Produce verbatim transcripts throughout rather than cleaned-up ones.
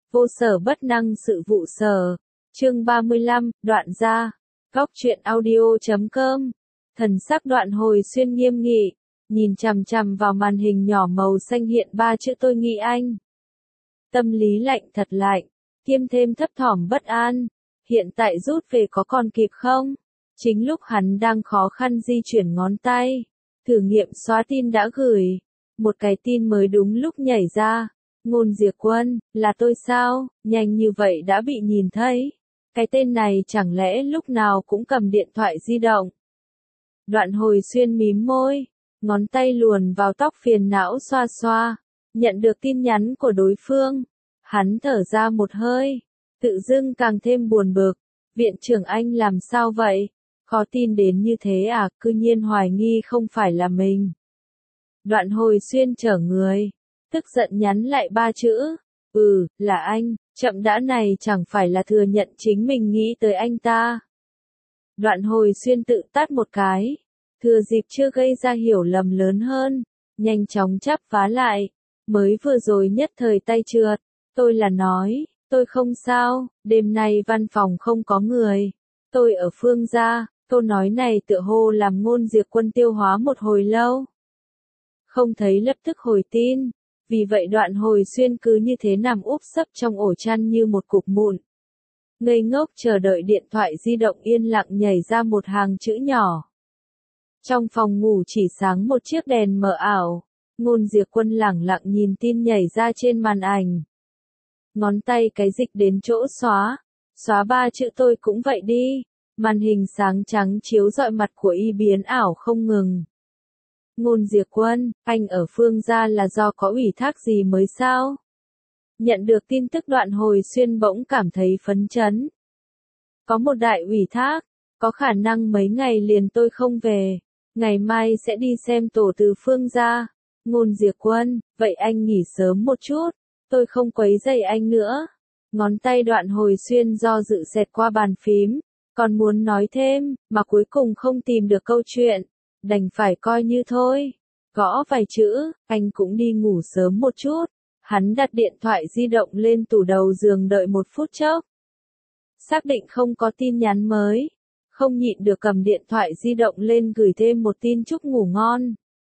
Vô sở bất năng sự vụ sở. Chương ba mươi lăm, đoạn ra. Góc truyện audio chấm com. Thần sắc Đoạn Hồi Xuyên nghiêm nghị, nhìn chằm chằm vào màn hình nhỏ màu xanh hiện ba chữ tôi nghĩ anh. Tâm lý lạnh thật lạnh, kiêm thêm thấp thỏm bất an. Hiện tại rút về có còn kịp không? Chính lúc hắn đang khó khăn di chuyển ngón tay, thử nghiệm xóa tin đã gửi. Một cái tin mới đúng lúc nhảy ra. Ngôn Diệp Quân, là tôi sao? Nhanh như vậy đã bị nhìn thấy. Cái tên này chẳng lẽ lúc nào cũng cầm điện thoại di động? Đoạn Hồi Xuyên mím môi, ngón tay luồn vào tóc phiền não xoa xoa. Nhận được tin nhắn của đối phương, hắn thở ra một hơi, tự dưng càng thêm buồn bực. Viện trưởng anh làm sao vậy? Khó tin đến như thế à? Cư nhiên hoài nghi không phải là mình. Đoạn Hồi Xuyên trở người, tức giận nhắn lại ba chữ. Ừ, là anh. Chậm đã này chẳng phải là thừa nhận chính mình nghĩ tới anh ta. Đoạn Hồi Xuyên tự tát một cái, thừa dịp chưa gây ra hiểu lầm lớn hơn, nhanh chóng chắp vá lại. Mới vừa rồi nhất thời tay trượt, tôi là nói, tôi không sao, đêm nay văn phòng không có người. Tôi ở Phương gia. Câu nói này tựa hồ làm Ngôn Diệp Quân tiêu hóa một hồi lâu. Không thấy lập tức hồi tin. Vì vậy Đoạn Hồi Xuyên cứ như thế nằm úp sấp trong ổ chăn như một cục mụn. Ngây ngốc chờ đợi điện thoại di động yên lặng nhảy ra một hàng chữ nhỏ. Trong phòng ngủ chỉ sáng một chiếc đèn mờ ảo. Ngôn Diệp Quân lẳng lặng nhìn tin nhảy ra trên màn ảnh. Ngón tay cái dịch đến chỗ xóa. Xóa ba chữ tôi cũng vậy đi. Màn hình sáng trắng chiếu rọi mặt của y biến ảo không ngừng. Ngôn Diệp Quân, anh ở Phương gia là do có ủy thác gì mới sao? Nhận được tin tức Đoạn Hồi Xuyên bỗng cảm thấy phấn chấn. Có một đại ủy thác, có khả năng mấy ngày liền tôi không về, ngày mai sẽ đi xem tổ từ Phương gia. Ngôn Diệp Quân, vậy anh nghỉ sớm một chút, tôi không quấy rầy anh nữa. Ngón tay Đoạn Hồi Xuyên do dự xẹt qua bàn phím, còn muốn nói thêm, mà cuối cùng không tìm được câu chuyện. Đành phải coi như thôi. Gõ vài chữ, anh cũng đi ngủ sớm một chút. Hắn đặt điện thoại di động lên tủ đầu giường đợi một phút chốc. Xác định không có tin nhắn mới. Không nhịn được cầm điện thoại di động lên gửi thêm một tin chúc ngủ ngon.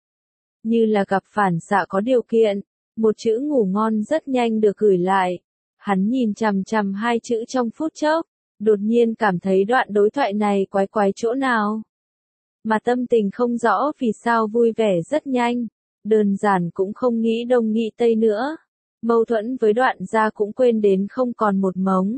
Như là gặp phản xạ có điều kiện. Một chữ ngủ ngon rất nhanh được gửi lại. Hắn nhìn chằm chằm hai chữ trong phút chốc. Đột nhiên cảm thấy đoạn đối thoại này quái quái chỗ nào. Mà tâm tình không rõ vì sao vui vẻ rất nhanh, đơn giản cũng không nghĩ đông nghĩ tây nữa. Mâu thuẫn với Đoạn gia cũng quên đến không còn một mống.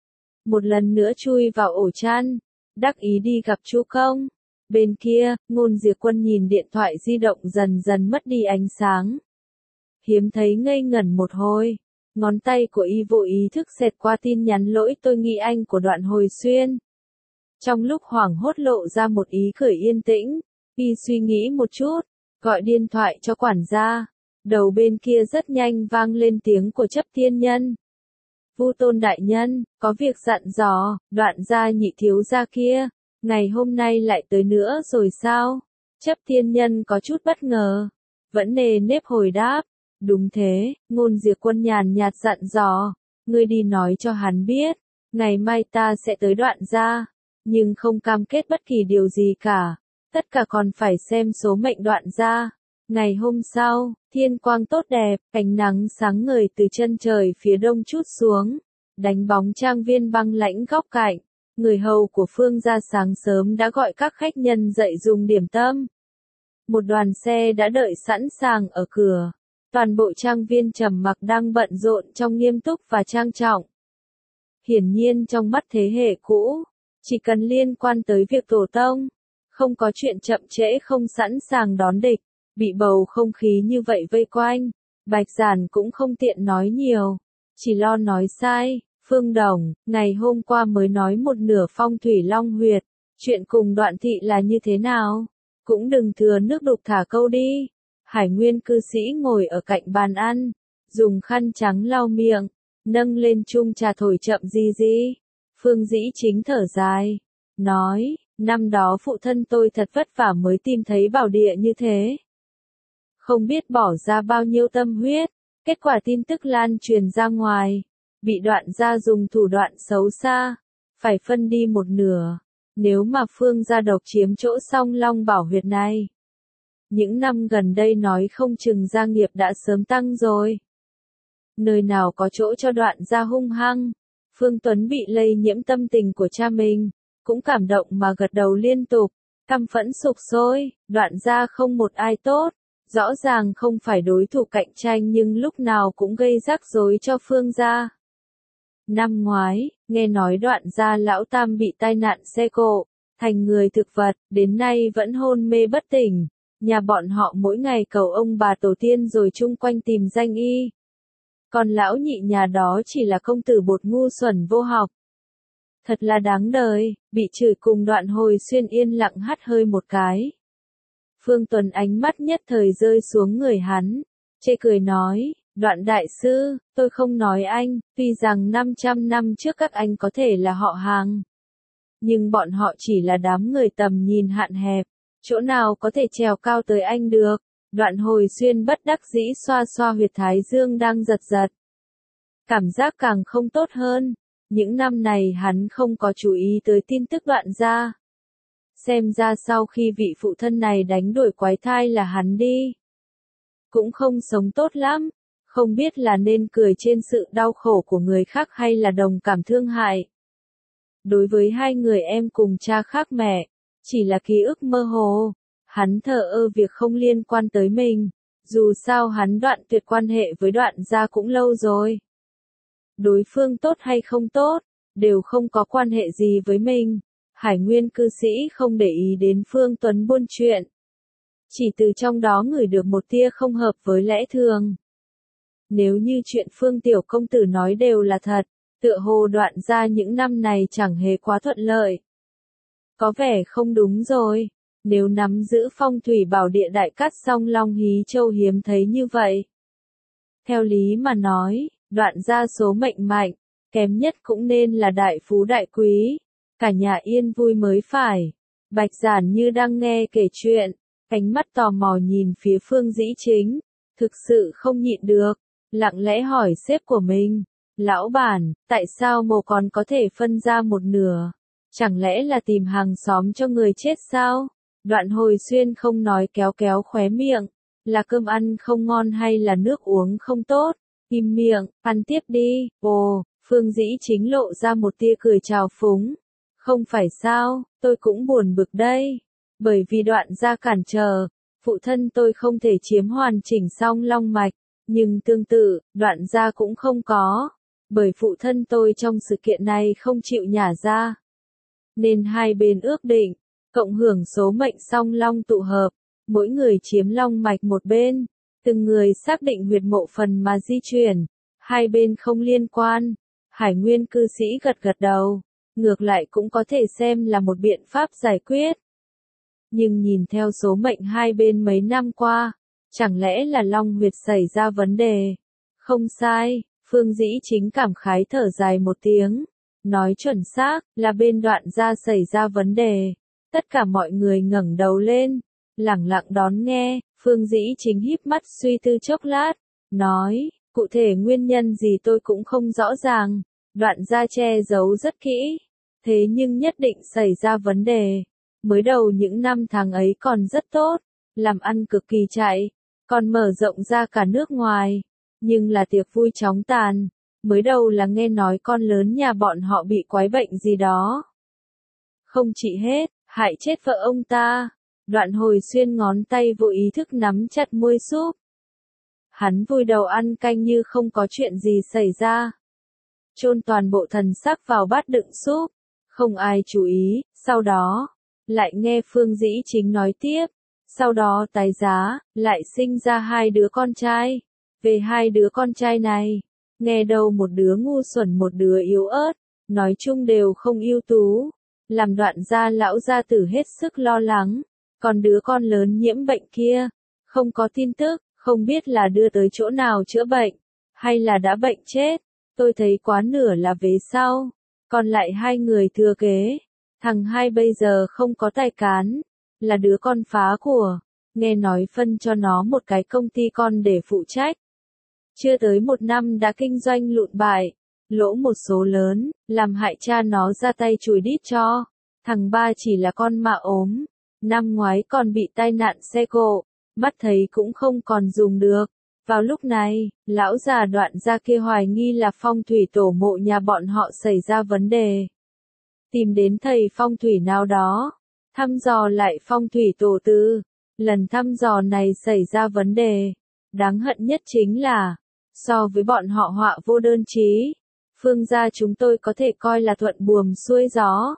Một lần nữa chui vào ổ chăn, đắc ý đi gặp chú công. Bên kia, Ngôn Diệp Quân nhìn điện thoại di động dần dần mất đi ánh sáng. Hiếm thấy ngây ngẩn một hồi, ngón tay của y vô ý thức xẹt qua tin nhắn lỗi tôi nghĩ anh của Đoạn Hồi Xuyên. Trong lúc hoảng hốt lộ ra một ý cười yên tĩnh, y suy nghĩ một chút, gọi điện thoại cho quản gia. Đầu bên kia rất nhanh vang lên tiếng của Chấp Thiên Nhân. Vu Tôn đại nhân, có việc dặn dò, Đoạn gia nhị thiếu gia kia, ngày hôm nay lại tới nữa rồi sao? Chấp Thiên Nhân có chút bất ngờ, vẫn nề nếp hồi đáp. Đúng thế, Ngôn Diệp Quân nhàn nhạt dặn dò, ngươi đi nói cho hắn biết, ngày mai ta sẽ tới Đoạn gia. Nhưng không cam kết bất kỳ điều gì cả, tất cả còn phải xem số mệnh Đoạn gia. Ngày hôm sau, thiên quang tốt đẹp, ánh nắng sáng ngời từ chân trời phía đông trút xuống, đánh bóng trang viên băng lãnh góc cạnh. Người hầu của Phương gia sáng sớm đã gọi các khách nhân dậy dùng điểm tâm. Một đoàn xe đã đợi sẵn sàng ở cửa. Toàn bộ trang viên trầm mặc đang bận rộn trong nghiêm túc và trang trọng. Hiển nhiên trong mắt thế hệ cũ, chỉ cần liên quan tới việc tổ tông, không có chuyện chậm trễ không sẵn sàng đón địch. Bị bầu không khí như vậy vây quanh, Bạch Giản cũng không tiện nói nhiều, chỉ lo nói sai. Phương Đồng, ngày hôm qua mới nói một nửa phong thủy long huyệt, chuyện cùng Đoạn thị là như thế nào? Cũng đừng thừa nước đục thả câu đi. Hải Nguyên cư sĩ ngồi ở cạnh bàn ăn, dùng khăn trắng lau miệng, nâng lên chung trà thổi chậm gì gì. Phương Dĩ Chính thở dài, nói, năm đó phụ thân tôi thật vất vả mới tìm thấy bảo địa như thế. Không biết bỏ ra bao nhiêu tâm huyết, kết quả tin tức lan truyền ra ngoài. bị Đoạn gia dùng thủ đoạn xấu xa, phải phân đi một nửa. Nếu mà Phương gia độc chiếm chỗ Song Long Bảo huyệt này, những năm gần đây nói không chừng gia nghiệp đã sớm tăng rồi. Nơi nào có chỗ cho Đoạn gia hung hăng. Phương Tuấn bị lây nhiễm tâm tình của cha mình, cũng cảm động mà gật đầu liên tục, căm phẫn sục sôi. Đoạn gia không một ai tốt, rõ ràng không phải đối thủ cạnh tranh nhưng lúc nào cũng gây rắc rối cho Phương gia. Năm ngoái, nghe nói Đoạn gia lão tam bị tai nạn xe cộ, thành người thực vật, đến nay vẫn hôn mê bất tỉnh. Nhà bọn họ mỗi ngày cầu ông bà tổ tiên rồi chung quanh tìm danh y. Còn lão nhị nhà đó chỉ là công tử bột ngu xuẩn vô học. Thật là đáng đời, bị chửi cùng Đoạn Hồi Xuyên yên lặng hắt hơi một cái. Phương Tuấn ánh mắt nhất thời rơi xuống người hắn, chê cười nói, Đoạn đại sư, tôi không nói anh, tuy rằng năm trăm năm trước các anh có thể là họ hàng. Nhưng bọn họ chỉ là đám người tầm nhìn hạn hẹp, chỗ nào có thể trèo cao tới anh được. Đoạn Hồi Xuyên bất đắc dĩ xoa xoa huyệt thái dương đang giật giật. Cảm giác càng không tốt hơn, những năm này hắn không có chú ý tới tin tức Đoạn gia. Xem ra sau khi vị phụ thân này đánh đuổi quái thai là hắn đi. Cũng không sống tốt lắm, không biết là nên cười trên sự đau khổ của người khác hay là đồng cảm thương hại. Đối với hai người em cùng cha khác mẹ, chỉ là ký ức mơ hồ. Hắn thờ ơ việc không liên quan tới mình, dù sao hắn đoạn tuyệt quan hệ với Đoạn gia cũng lâu rồi. Đối phương tốt hay không tốt, đều không có quan hệ gì với mình. Hải Nguyên cư sĩ không để ý đến Phương Tuấn buôn chuyện. Chỉ từ trong đó ngửi được một tia không hợp với lẽ thường. Nếu như chuyện Phương Tiểu Công Tử nói đều là thật, tựa hồ Đoạn gia những năm này chẳng hề quá thuận lợi. Có vẻ không đúng rồi. Nếu nắm giữ phong thủy bảo địa đại cát Song Long Hí Châu hiếm thấy như vậy. Theo lý mà nói, Đoạn gia số mệnh mạnh, kém nhất cũng nên là đại phú đại quý, cả nhà yên vui mới phải. Bạch Giản Như đang nghe kể chuyện, ánh mắt tò mò nhìn phía Phương Dĩ Chính, thực sự không nhịn được, lặng lẽ hỏi sếp của mình, lão bản, tại sao mồ còn có thể phân ra một nửa? Chẳng lẽ là tìm hàng xóm cho người chết sao? Đoạn Hồi Xuyên không nói kéo kéo khóe miệng, là cơm ăn không ngon hay là nước uống không tốt, im miệng, ăn tiếp đi. Ồ, Phương Dĩ Chính lộ ra một tia cười trào phúng, không phải sao, tôi cũng buồn bực đây, bởi vì Đoạn gia cản trở, phụ thân tôi không thể chiếm hoàn chỉnh Song Long mạch, nhưng tương tự, Đoạn gia cũng không có, bởi phụ thân tôi trong sự kiện này không chịu nhả ra, nên hai bên ước định cộng hưởng số mệnh Song Long tụ hợp, mỗi người chiếm long mạch một bên, từng người xác định huyệt mộ phần mà di chuyển, hai bên không liên quan. Hải Nguyên cư sĩ gật gật đầu, ngược lại cũng có thể xem là một biện pháp giải quyết. Nhưng nhìn theo số mệnh hai bên mấy năm qua, chẳng lẽ là long huyệt xảy ra vấn đề? Không sai, Phương Dĩ Chính cảm khái thở dài một tiếng, nói chuẩn xác là bên Đoạn gia xảy ra vấn đề. Tất cả mọi người ngẩng đầu lên, lẳng lặng đón nghe. Phương Dĩ Chính híp mắt suy tư chốc lát, nói, cụ thể nguyên nhân gì tôi cũng không rõ ràng, Đoạn gia che giấu rất kỹ, thế nhưng nhất định xảy ra vấn đề. Mới đầu những năm tháng ấy còn rất tốt, làm ăn cực kỳ chạy, còn mở rộng ra cả nước ngoài, nhưng là tiệc vui chóng tàn, mới đầu là nghe nói con lớn nhà bọn họ bị quái bệnh gì đó. Không trị hết, hại chết vợ ông ta. Đoạn Hồi Xuyên ngón tay vô ý thức nắm chặt muôi súp. Hắn vùi đầu ăn canh như không có chuyện gì xảy ra. Chôn toàn bộ thần sắc vào bát đựng súp. Không ai chú ý, sau đó, lại nghe Phương Dĩ Chính nói tiếp. Sau đó tái giá, lại sinh ra hai đứa con trai. Về hai đứa con trai này, nghe đâu một đứa ngu xuẩn một đứa yếu ớt, nói chung đều không ưu tú. Làm Đoạn gia lão gia tử hết sức lo lắng. Còn đứa con lớn nhiễm bệnh kia, không có tin tức, không biết là đưa tới chỗ nào chữa bệnh, hay là đã bệnh chết. Tôi thấy quá nửa là về sau, còn lại hai người thừa kế. Thằng hai bây giờ không có tài cán, là đứa con phá của, nghe nói phân cho nó một cái công ty con để phụ trách. Chưa tới một năm đã kinh doanh lụn bại, lỗ một số lớn, làm hại cha nó ra tay chùi đít cho. Thằng ba chỉ là con mà ốm, năm ngoái còn bị tai nạn xe cộ, mắt thấy cũng không còn dùng được. Vào lúc này, lão già Đoạn Gia kia hoài nghi là phong thủy tổ mộ nhà bọn họ xảy ra vấn đề. Tìm đến thầy phong thủy nào đó, thăm dò lại phong thủy tổ tư. Lần thăm dò này xảy ra vấn đề. Đáng hận nhất chính là, so với bọn họ họa vô đơn chí, Phương gia chúng tôi có thể coi là thuận buồm xuôi gió.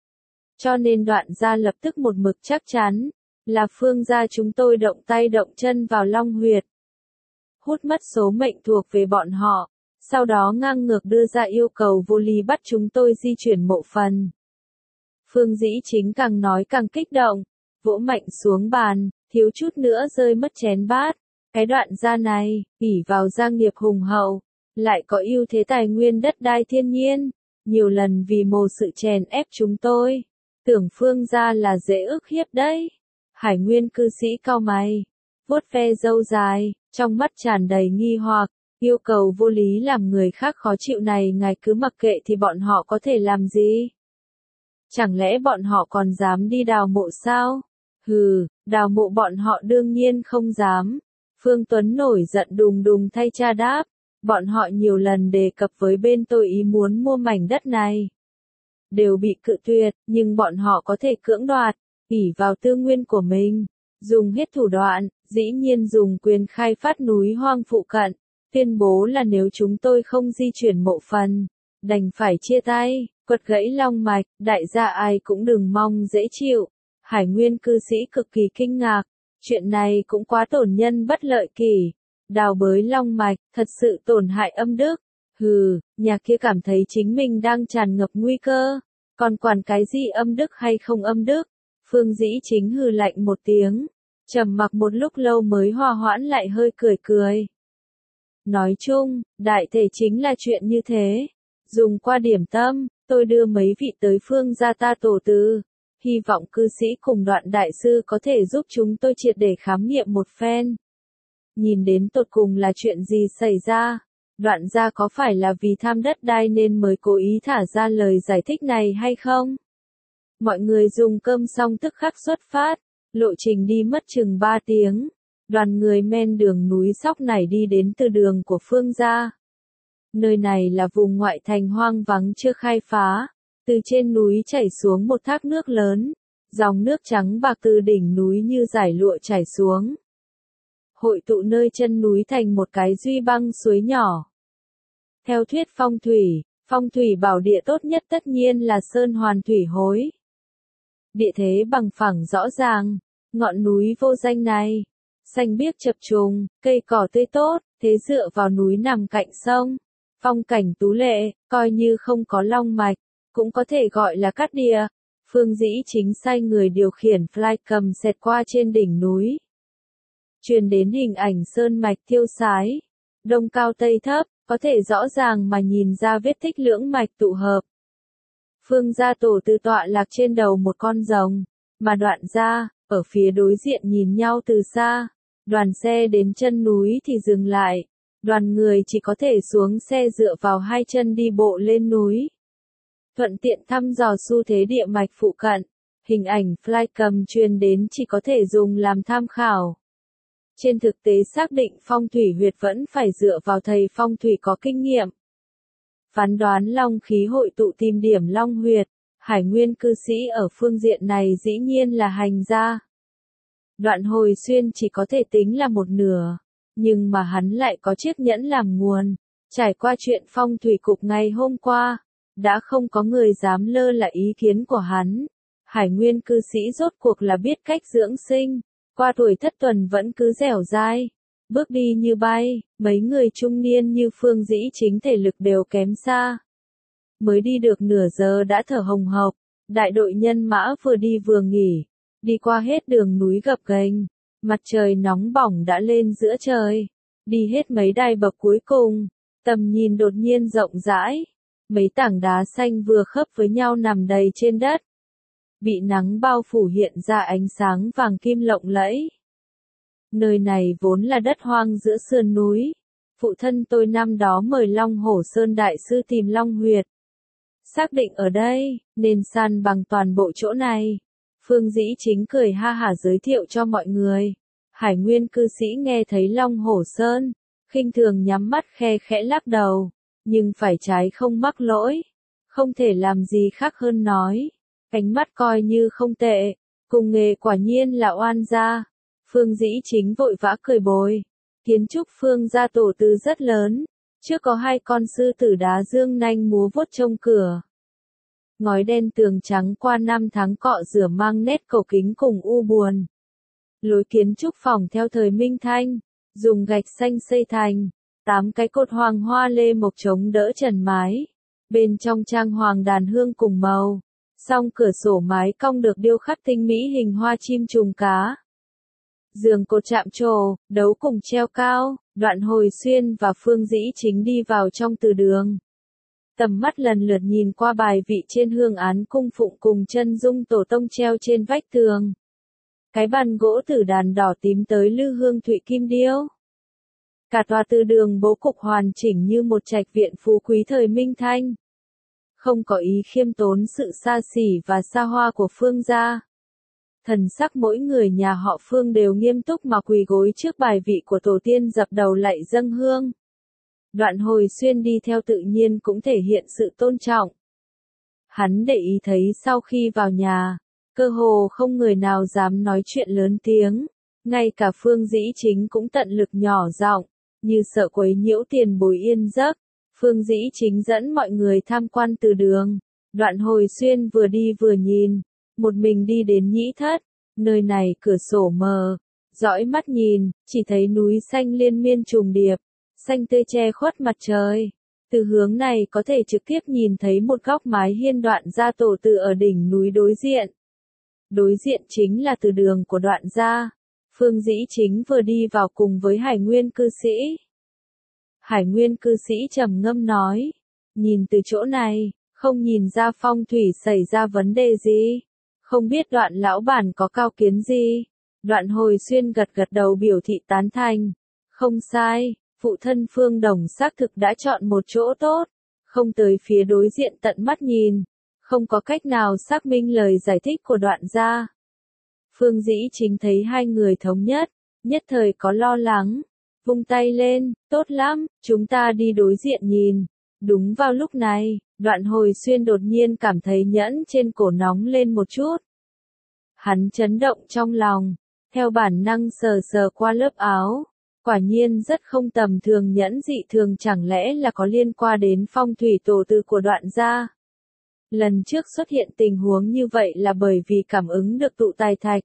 Cho nên Đoạn gia lập tức một mực chắc chắn, là Phương gia chúng tôi động tay động chân vào Long Huyệt. Hút mất số mệnh thuộc về bọn họ, sau đó ngang ngược đưa ra yêu cầu vô lý bắt chúng tôi di chuyển mộ phần. Phương Dĩ Chính càng nói càng kích động, vỗ mạnh xuống bàn, thiếu chút nữa rơi mất chén bát. Cái Đoạn gia này, ỷ vào gia nghiệp hùng hậu, lại có ưu thế tài nguyên đất đai thiên nhiên, nhiều lần vì mồ sự chèn ép chúng tôi, tưởng Phương gia là dễ ức hiếp đấy. Hải Nguyên cư sĩ cau mày, vuốt ve râu dài, trong mắt tràn đầy nghi hoặc, yêu cầu vô lý làm người khác khó chịu này ngài cứ mặc kệ thì bọn họ có thể làm gì? Chẳng lẽ bọn họ còn dám đi đào mộ sao? Hừ, đào mộ bọn họ đương nhiên không dám. Phương Tuấn nổi giận đùng đùng thay cha đáp, bọn họ nhiều lần đề cập với bên tôi ý muốn mua mảnh đất này. Đều bị cự tuyệt, nhưng bọn họ có thể cưỡng đoạt, ỷ vào tư nguyên của mình, dùng hết thủ đoạn, dĩ nhiên dùng quyền khai phát núi hoang phụ cận, tuyên bố là nếu chúng tôi không di chuyển mộ phần, đành phải chia tay, quật gãy long mạch, đại gia ai cũng đừng mong dễ chịu. Hải Nguyên cư sĩ cực kỳ kinh ngạc, chuyện này cũng quá tổn nhân bất lợi kỷ, đào bới long mạch, thật sự tổn hại âm đức. Hừ, nhà kia cảm thấy chính mình đang tràn ngập nguy cơ, còn quản cái gì âm đức hay không âm đức. Phương Dĩ Chính hừ lạnh một tiếng, trầm mặc một lúc lâu mới hòa hoãn lại hơi cười cười. Nói chung, đại thể chính là chuyện như thế. Dùng qua điểm tâm, tôi đưa mấy vị tới Phương gia ta tổ tư. Hy vọng cư sĩ cùng Đoạn đại sư có thể giúp chúng tôi triệt để khám nghiệm một phen. Nhìn đến tột cùng là chuyện gì xảy ra, Đoạn gia có phải là vì tham đất đai nên mới cố ý thả ra lời giải thích này hay không? Mọi người dùng cơm xong tức khắc xuất phát, lộ trình đi mất chừng ba tiếng. Đoàn người men đường núi Sóc Nải đi đến từ đường của Phương gia. Nơi này là vùng ngoại thành hoang vắng chưa khai phá. Từ trên núi chảy xuống một thác nước lớn, dòng nước trắng bạc từ đỉnh núi như dải lụa chảy xuống, hội tụ nơi chân núi thành một cái duy băng suối nhỏ. Theo thuyết phong thủy, phong thủy bảo địa tốt nhất tất nhiên là sơn hoàn thủy hối. Địa thế bằng phẳng rõ ràng, ngọn núi vô danh này, xanh biếc chập trùng, cây cỏ tươi tốt, thế dựa vào núi nằm cạnh sông, phong cảnh tú lệ, coi như không có long mạch, cũng có thể gọi là cát địa. Phương Dĩ Chính sai người điều khiển flycam xẹt qua trên đỉnh núi. Truyền đến hình ảnh sơn mạch thiêu sái, đông cao tây thấp, có thể rõ ràng mà nhìn ra vết tích lưỡng mạch tụ hợp. Phương gia tổ tư tọa lạc trên đầu một con rồng, mà Đoạn gia, ở phía đối diện nhìn nhau từ xa. Đoàn xe đến chân núi thì dừng lại, đoàn người chỉ có thể xuống xe dựa vào hai chân đi bộ lên núi. Thuận tiện thăm dò xu thế địa mạch phụ cận, hình ảnh flycam truyền đến chỉ có thể dùng làm tham khảo. Trên thực tế xác định phong thủy huyệt vẫn phải dựa vào thầy phong thủy có kinh nghiệm. Phán đoán long khí hội tụ tìm điểm long huyệt, Hải Nguyên cư sĩ ở phương diện này dĩ nhiên là hành gia. Đoạn Hồi Xuyên chỉ có thể tính là một nửa, nhưng mà hắn lại có chiếc nhẫn làm nguồn. Trải qua chuyện phong thủy cục ngày hôm qua, đã không có người dám lơ là ý kiến của hắn. Hải Nguyên cư sĩ rốt cuộc là biết cách dưỡng sinh, qua tuổi thất tuần vẫn cứ dẻo dai, bước đi như bay, mấy người trung niên như Phương Dĩ Chính thể lực đều kém xa. Mới đi được nửa giờ đã thở hồng hộc, đại đội nhân mã vừa đi vừa nghỉ, đi qua hết đường núi gập ghềnh, mặt trời nóng bỏng đã lên giữa trời, đi hết mấy đài bậc cuối cùng, tầm nhìn đột nhiên rộng rãi. Mấy tảng đá xanh vừa khớp với nhau nằm đầy trên đất, bị nắng bao phủ hiện ra ánh sáng vàng kim lộng lẫy. Nơi này vốn là đất hoang giữa sườn núi, phụ thân tôi năm đó mời Long Hổ Sơn đại sư tìm Long Huyệt. Xác định ở đây, nên san bằng toàn bộ chỗ này. Phương Dĩ Chính cười ha hả giới thiệu cho mọi người. Hải Nguyên cư sĩ nghe thấy Long Hổ Sơn, khinh thường nhắm mắt khe khẽ lắc đầu, nhưng phải trái không mắc lỗi, không thể làm gì khác hơn nói. Ánh mắt coi như không tệ, cùng nghề quả nhiên là oan gia. Phương Dĩ Chính vội vã cười bồi. Kiến trúc Phương gia tổ tư rất lớn, trước có hai con sư tử đá dương nanh múa vuốt trông cửa. Ngói đen tường trắng qua năm tháng cọ rửa mang nét cổ kính cùng u buồn. Lối kiến trúc phòng theo thời Minh Thanh, dùng gạch xanh xây thành, tám cái cột hoàng hoa lê mộc chống đỡ trần mái. Bên trong trang hoàng đàn hương cùng màu, song cửa sổ mái cong được điêu khắc tinh mỹ hình hoa chim trùng cá. Giường cột chạm trổ, đấu cùng treo cao, Đoạn Hồi Xuyên và Phương Dĩ Chính đi vào trong từ đường. Tầm mắt lần lượt nhìn qua bài vị trên hương án cung phụng cùng chân dung tổ tông treo trên vách tường. Cái bàn gỗ tử đàn đỏ tím tới lư hương thụy kim điêu. Cả tòa từ đường bố cục hoàn chỉnh như một trạch viện phú quý thời Minh Thanh. Không có ý khiêm tốn sự xa xỉ và xa hoa của Phương gia. Thần sắc mỗi người nhà họ Phương đều nghiêm túc mà quỳ gối trước bài vị của tổ tiên dập đầu lạy dâng hương. Đoạn Hồi Xuyên đi theo tự nhiên cũng thể hiện sự tôn trọng. Hắn để ý thấy sau khi vào nhà, cơ hồ không người nào dám nói chuyện lớn tiếng, ngay cả Phương Dĩ Chính cũng tận lực nhỏ giọng, như sợ quấy nhiễu tiền bối yên giấc. Phương Dĩ Chính dẫn mọi người tham quan từ đường. Đoạn Hồi Xuyên vừa đi vừa nhìn, một mình đi đến nhĩ thất, nơi này cửa sổ mờ, dõi mắt nhìn, chỉ thấy núi xanh liên miên trùng điệp, xanh tươi che khuất mặt trời. Từ hướng này có thể trực tiếp nhìn thấy một góc mái hiên Đoạn gia tổ tự ở đỉnh núi đối diện. Đối diện chính là từ đường của Đoạn gia. Phương Dĩ Chính vừa đi vào cùng với Hải Nguyên cư sĩ. Hải Nguyên cư sĩ trầm ngâm nói, nhìn từ chỗ này, không nhìn ra phong thủy xảy ra vấn đề gì, không biết Đoạn lão bản có cao kiến gì. Đoạn Hồi Xuyên gật gật đầu biểu thị tán thành, không sai, phụ thân Phương Đồng xác thực đã chọn một chỗ tốt, không tới phía đối diện tận mắt nhìn, không có cách nào xác minh lời giải thích của Đoạn gia. Phương Dĩ Chính thấy hai người thống nhất, nhất thời có lo lắng. Vung tay lên, tốt lắm, chúng ta đi đối diện nhìn. Đúng vào lúc này, Đoạn Hồi Xuyên đột nhiên cảm thấy nhẫn trên cổ nóng lên một chút. Hắn chấn động trong lòng, theo bản năng sờ sờ qua lớp áo. Quả nhiên rất không tầm thường, nhẫn dị thường, chẳng lẽ là có liên quan đến phong thủy tổ tư của Đoạn gia. Lần trước xuất hiện tình huống như vậy là bởi vì cảm ứng được tụ tài thạch.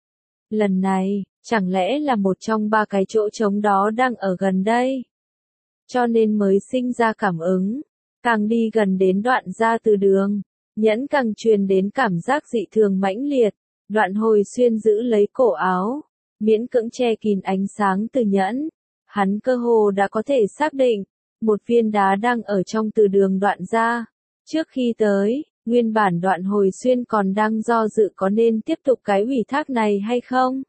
Lần này, chẳng lẽ là một trong ba cái chỗ trống đó đang ở gần đây? Cho nên mới sinh ra cảm ứng. Càng đi gần đến Đoạn gia từ đường, nhẫn càng truyền đến cảm giác dị thường mãnh liệt. Đoạn Hồi Xuyên giữ lấy cổ áo, miễn cưỡng che kín ánh sáng từ nhẫn. Hắn cơ hồ đã có thể xác định, một viên đá đang ở trong từ đường Đoạn gia. Trước khi tới, nguyên bản Đoạn Hồi Xuyên còn đang do dự có nên tiếp tục cái ủy thác này hay không.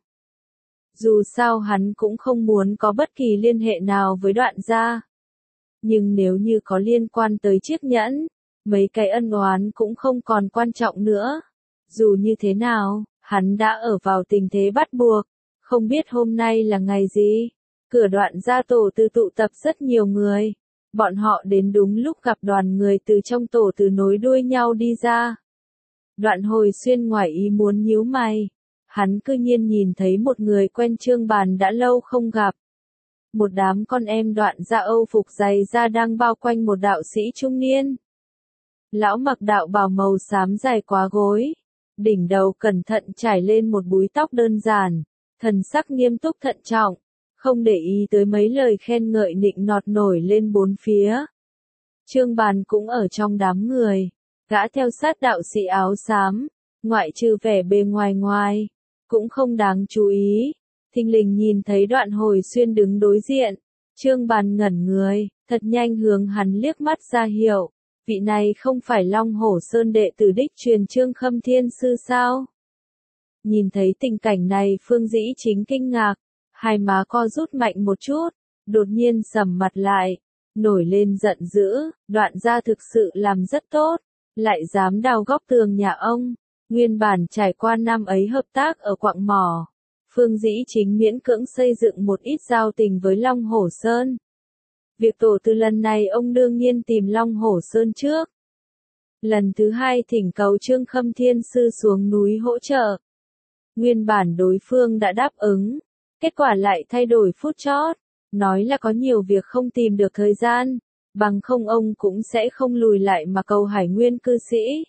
Dù sao hắn cũng không muốn có bất kỳ liên hệ nào với Đoạn gia. Nhưng nếu như có liên quan tới chiếc nhẫn, mấy cái ân oán cũng không còn quan trọng nữa. Dù như thế nào, hắn đã ở vào tình thế bắt buộc. Không biết hôm nay là ngày gì. Cửa Đoạn gia tổ tư tụ tập rất nhiều người. Bọn họ đến đúng lúc gặp đoàn người từ trong tổ từ nối đuôi nhau đi ra. Đoạn Hồi Xuyên ngoài ý muốn nhíu mày. Hắn cư nhiên nhìn thấy một người quen Trương Bàn đã lâu không gặp. Một đám con em Đoạn gia Âu phục dày da đang bao quanh một đạo sĩ trung niên. Lão mặc đạo bào màu xám dài quá gối. Đỉnh đầu cẩn thận trải lên một búi tóc đơn giản. Thần sắc nghiêm túc thận trọng. Không để ý tới mấy lời khen ngợi nịnh nọt nổi lên bốn phía. Trương Bàn cũng ở trong đám người. Gã theo sát đạo sĩ áo xám. Ngoại trừ vẻ bề ngoài ngoài. Cũng không đáng chú ý. Thình lình nhìn thấy Đoạn Hồi Xuyên đứng đối diện. Trương Bàn ngẩn người, thật nhanh hướng hắn liếc mắt ra hiệu. Vị này không phải Long Hổ Sơn đệ tử đích truyền Trương Khâm Thiên Sư sao? Nhìn thấy tình cảnh này Phương Dĩ Chính kinh ngạc. Hai má co rút mạnh một chút. đột nhiên sầm mặt lại, nổi lên giận dữ, Đoạn gia thực sự làm rất tốt, lại dám đào góc tường nhà ông. Nguyên bản trải qua năm ấy hợp tác ở quặng mỏ, Phương Dĩ Chính miễn cưỡng xây dựng một ít giao tình với Long Hổ Sơn. Việc tổ từ lần này ông đương nhiên tìm Long Hổ Sơn trước. Lần thứ hai thỉnh cầu Trương Khâm Thiên Sư xuống núi hỗ trợ. Nguyên bản đối phương đã đáp ứng, kết quả lại thay đổi phút chót, nói là có nhiều việc không tìm được thời gian, bằng không ông cũng sẽ không lùi lại mà cầu Hải Nguyên cư sĩ.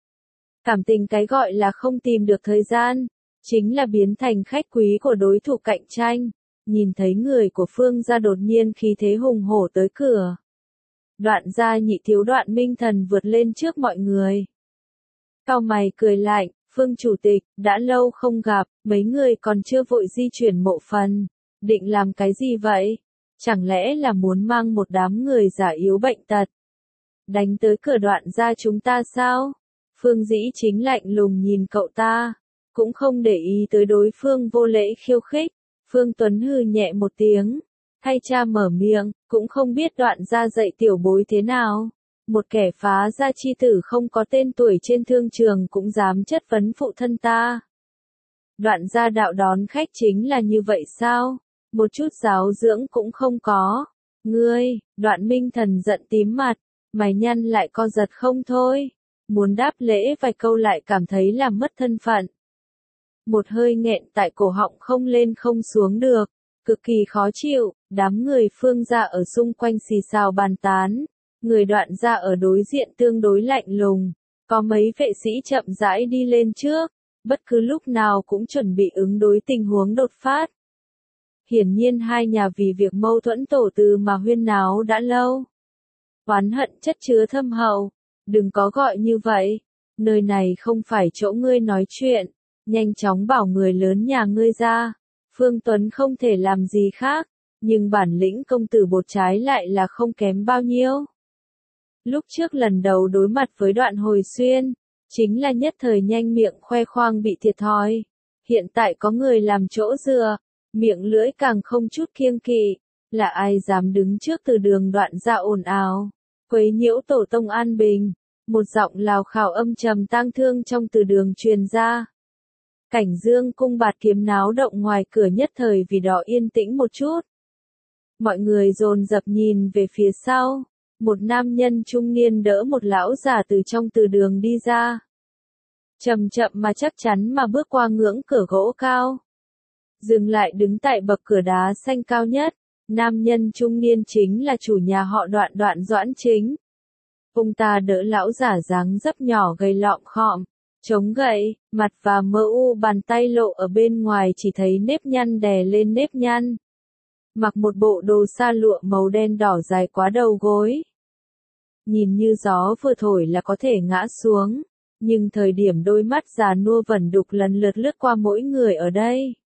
Cảm tình cái gọi là không tìm được thời gian, chính là biến thành khách quý của đối thủ cạnh tranh, nhìn thấy người của Phương gia đột nhiên khí thế hùng hổ tới cửa. Đoạn gia nhị thiếu Đoạn Minh Thần vượt lên trước mọi người. Cau mày cười lạnh, Phương chủ tịch, đã lâu không gặp, mấy người còn chưa vội di chuyển mộ phần, định làm cái gì vậy? Chẳng lẽ là muốn mang một đám người già yếu bệnh tật đánh tới cửa Đoạn gia chúng ta sao? Phương Dĩ Chính lạnh lùng nhìn cậu ta, cũng không để ý tới đối phương vô lễ khiêu khích. Phương Tuấn hừ nhẹ một tiếng, thay cha mở miệng, cũng không biết Đoạn gia dạy tiểu bối thế nào. Một kẻ phá gia chi tử không có tên tuổi trên thương trường cũng dám chất vấn phụ thân ta. Đoạn gia đạo đón khách chính là như vậy sao? Một chút giáo dưỡng cũng không có. Ngươi, Đoạn Minh Thần giận tím mặt, mày nhăn lại co giật không thôi. Muốn đáp lễ vài câu lại cảm thấy làm mất thân phận. Một hơi nghẹn tại cổ họng không lên không xuống được, cực kỳ khó chịu, đám người Phương gia ở xung quanh xì xào bàn tán. Người Đoạn gia ở đối diện tương đối lạnh lùng, có mấy vệ sĩ chậm rãi đi lên trước, bất cứ lúc nào cũng chuẩn bị ứng đối tình huống đột phát. Hiển nhiên hai nhà vì việc mâu thuẫn tổ từ mà huyên náo đã lâu. Oán hận chất chứa thâm hậu, đừng có gọi như vậy, nơi này không phải chỗ ngươi nói chuyện, nhanh chóng bảo người lớn nhà ngươi ra. Phương Tuấn không thể làm gì khác, nhưng bản lĩnh công tử bột trái lại là không kém bao nhiêu. Lúc trước lần đầu đối mặt với Đoạn Hồi Xuyên, chính là nhất thời nhanh miệng khoe khoang bị thiệt thòi. Hiện tại có người làm chỗ dựa, miệng lưỡi càng không chút kiêng kỵ, là ai dám đứng trước từ đường Đoạn gia ồn ào, quấy nhiễu tổ tông an bình. Một giọng lào khào âm trầm tang thương trong từ đường truyền ra. Cảnh Dương cung bạt kiếm náo động ngoài cửa nhất thời vì đó yên tĩnh một chút. Mọi người dồn dập nhìn về phía sau. Một nam nhân trung niên đỡ một lão già từ trong từ đường đi ra. Chậm chậm mà chắc chắn mà bước qua ngưỡng cửa gỗ cao. Dừng lại đứng tại bậc cửa đá xanh cao nhất. Nam nhân trung niên chính là chủ nhà họ Đoạn Đoạn Doãn Chính. Ông ta đỡ lão giả dáng dấp nhỏ gầy lọm khọm, chống gậy, mặt và mơ u bàn tay lộ ở bên ngoài chỉ thấy nếp nhăn đè lên nếp nhăn. Mặc một bộ đồ sa lụa màu đen đỏ dài quá đầu gối. Nhìn như gió vừa thổi là có thể ngã xuống, nhưng thời điểm đôi mắt già nua vẩn đục lần lượt lướt qua mỗi người ở đây.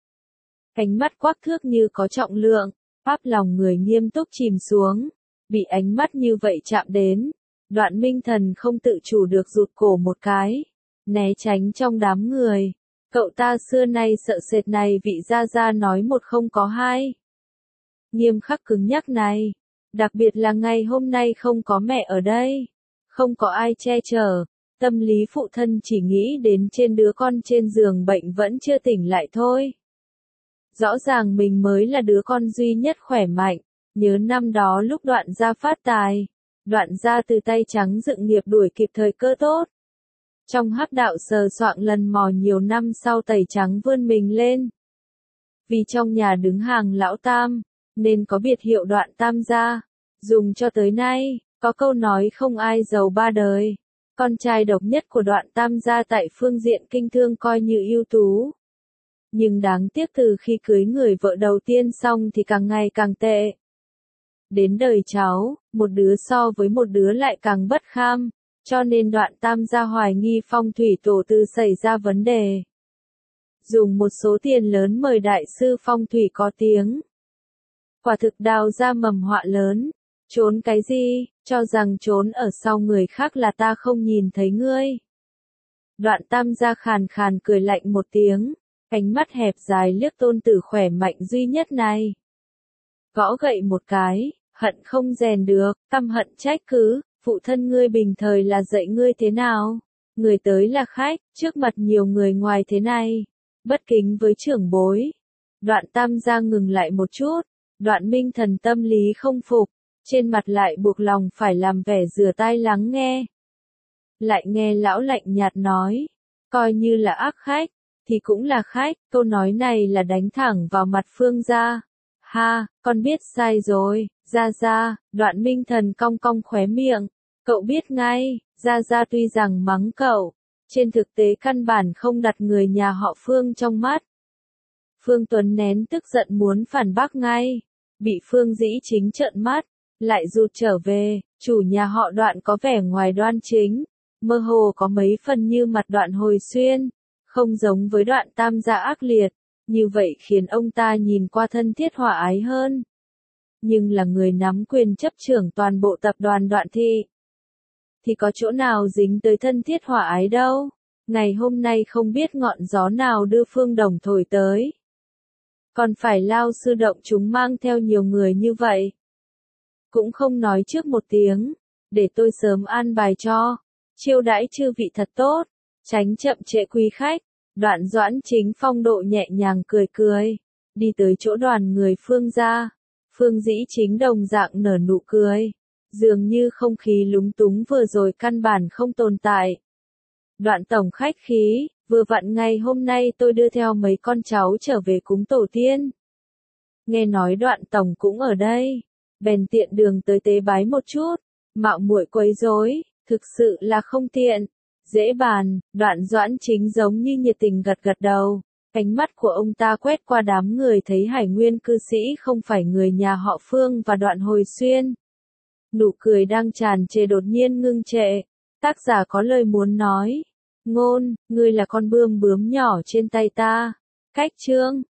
Ánh mắt quắc thước như có trọng lượng, áp lòng người nghiêm túc chìm xuống, bị ánh mắt như vậy chạm đến. Đoạn Minh Thần không tự chủ được rụt cổ một cái, né tránh trong đám người. Cậu ta xưa nay sợ sệt này vị gia gia nói một không có hai. Nghiêm khắc cứng nhắc này, đặc biệt là ngày hôm nay không có mẹ ở đây, không có ai che chở, tâm lý phụ thân chỉ nghĩ đến trên đứa con trên giường bệnh vẫn chưa tỉnh lại thôi. Rõ ràng mình mới là đứa con duy nhất khỏe mạnh, nhớ năm đó lúc Đoạn gia phát tài. Đoạn gia từ tay trắng dựng nghiệp đuổi kịp thời cơ tốt. Trong hắc đạo sờ soạng lần mò nhiều năm sau tẩy trắng vươn mình lên. Vì trong nhà đứng hàng lão tam, nên có biệt hiệu Đoạn Tam gia. Dùng cho tới nay, có câu nói không ai giàu ba đời. Con trai độc nhất của Đoạn Tam gia tại phương diện kinh thương coi như ưu tú. Nhưng đáng tiếc từ khi cưới người vợ đầu tiên xong thì càng ngày càng tệ. Đến đời cháu, một đứa so với một đứa lại càng bất kham, cho nên Đoạn Tam gia hoài nghi phong thủy tổ tư xảy ra vấn đề. Dùng một số tiền lớn mời đại sư phong thủy có tiếng. Quả thực đào ra mầm họa lớn. Trốn cái gì, cho rằng trốn ở sau người khác là ta không nhìn thấy ngươi. Đoạn Tam gia khàn khàn cười lạnh một tiếng, ánh mắt hẹp dài liếc tôn tử khỏe mạnh duy nhất này. gõ gậy một cái, hận không rèn được, căm hận trách cứ, phụ thân ngươi bình thời là dạy ngươi thế nào? Người tới là khách, trước mặt nhiều người ngoài thế này, bất kính với trưởng bối. Đoạn Tam gia ngừng lại một chút, Đoạn Minh Thần tâm lý không phục, trên mặt lại buộc lòng phải làm vẻ rửa tai lắng nghe. Lại nghe lão lạnh nhạt nói, coi như là ác khách, thì cũng là khách, câu nói này là đánh thẳng vào mặt Phương gia. Ha, con biết sai rồi, Gia Gia, Đoạn Minh Thần cong cong khóe miệng, cậu biết ngay, Gia Gia tuy rằng mắng cậu, trên thực tế căn bản không đặt người nhà họ Phương trong mắt. Phương Tuấn nén tức giận muốn phản bác ngay, bị Phương Dĩ Chính trợn mắt, lại rụt trở về, chủ nhà họ Đoạn có vẻ ngoài đoan chính, mơ hồ có mấy phần như mặt Đoạn Hồi Xuyên, không giống với Đoạn Tam gia ác liệt, như vậy khiến ông ta nhìn qua thân thiết hòa ái hơn. Nhưng là người nắm quyền chấp trưởng toàn bộ tập đoàn Đoạn Thị, thì có chỗ nào dính tới thân thiết hòa ái đâu. Ngày hôm nay không biết ngọn gió nào đưa Phương Đồng thổi tới. Còn phải lao sư động chúng mang theo nhiều người như vậy. Cũng không nói trước một tiếng, để tôi sớm an bài cho, chiêu đãi chư vị thật tốt, tránh chậm trễ quý khách. Đoạn Doãn Chính phong độ nhẹ nhàng cười cười, đi tới chỗ đoàn người Phương gia. Phương Dĩ Chính đồng dạng nở nụ cười, dường như không khí lúng túng vừa rồi căn bản không tồn tại. Đoạn tổng khách khí, vừa vặn ngày hôm nay tôi đưa theo mấy con cháu trở về cúng tổ tiên. Nghe nói Đoạn tổng cũng ở đây, bèn tiện đường tới tế bái một chút, mạo muội quấy rối, thực sự là không tiện. Dễ bàn, Đoạn Doãn Chính giống như nhiệt tình gật gật đầu, ánh mắt của ông ta quét qua đám người thấy Hải Nguyên cư sĩ không phải người nhà họ Phương và Đoạn Hồi Xuyên. Nụ cười đang tràn trề đột nhiên ngưng trệ, tác giả có lời muốn nói, ngôn, ngươi là con bươm bướm nhỏ trên tay ta, cách chương.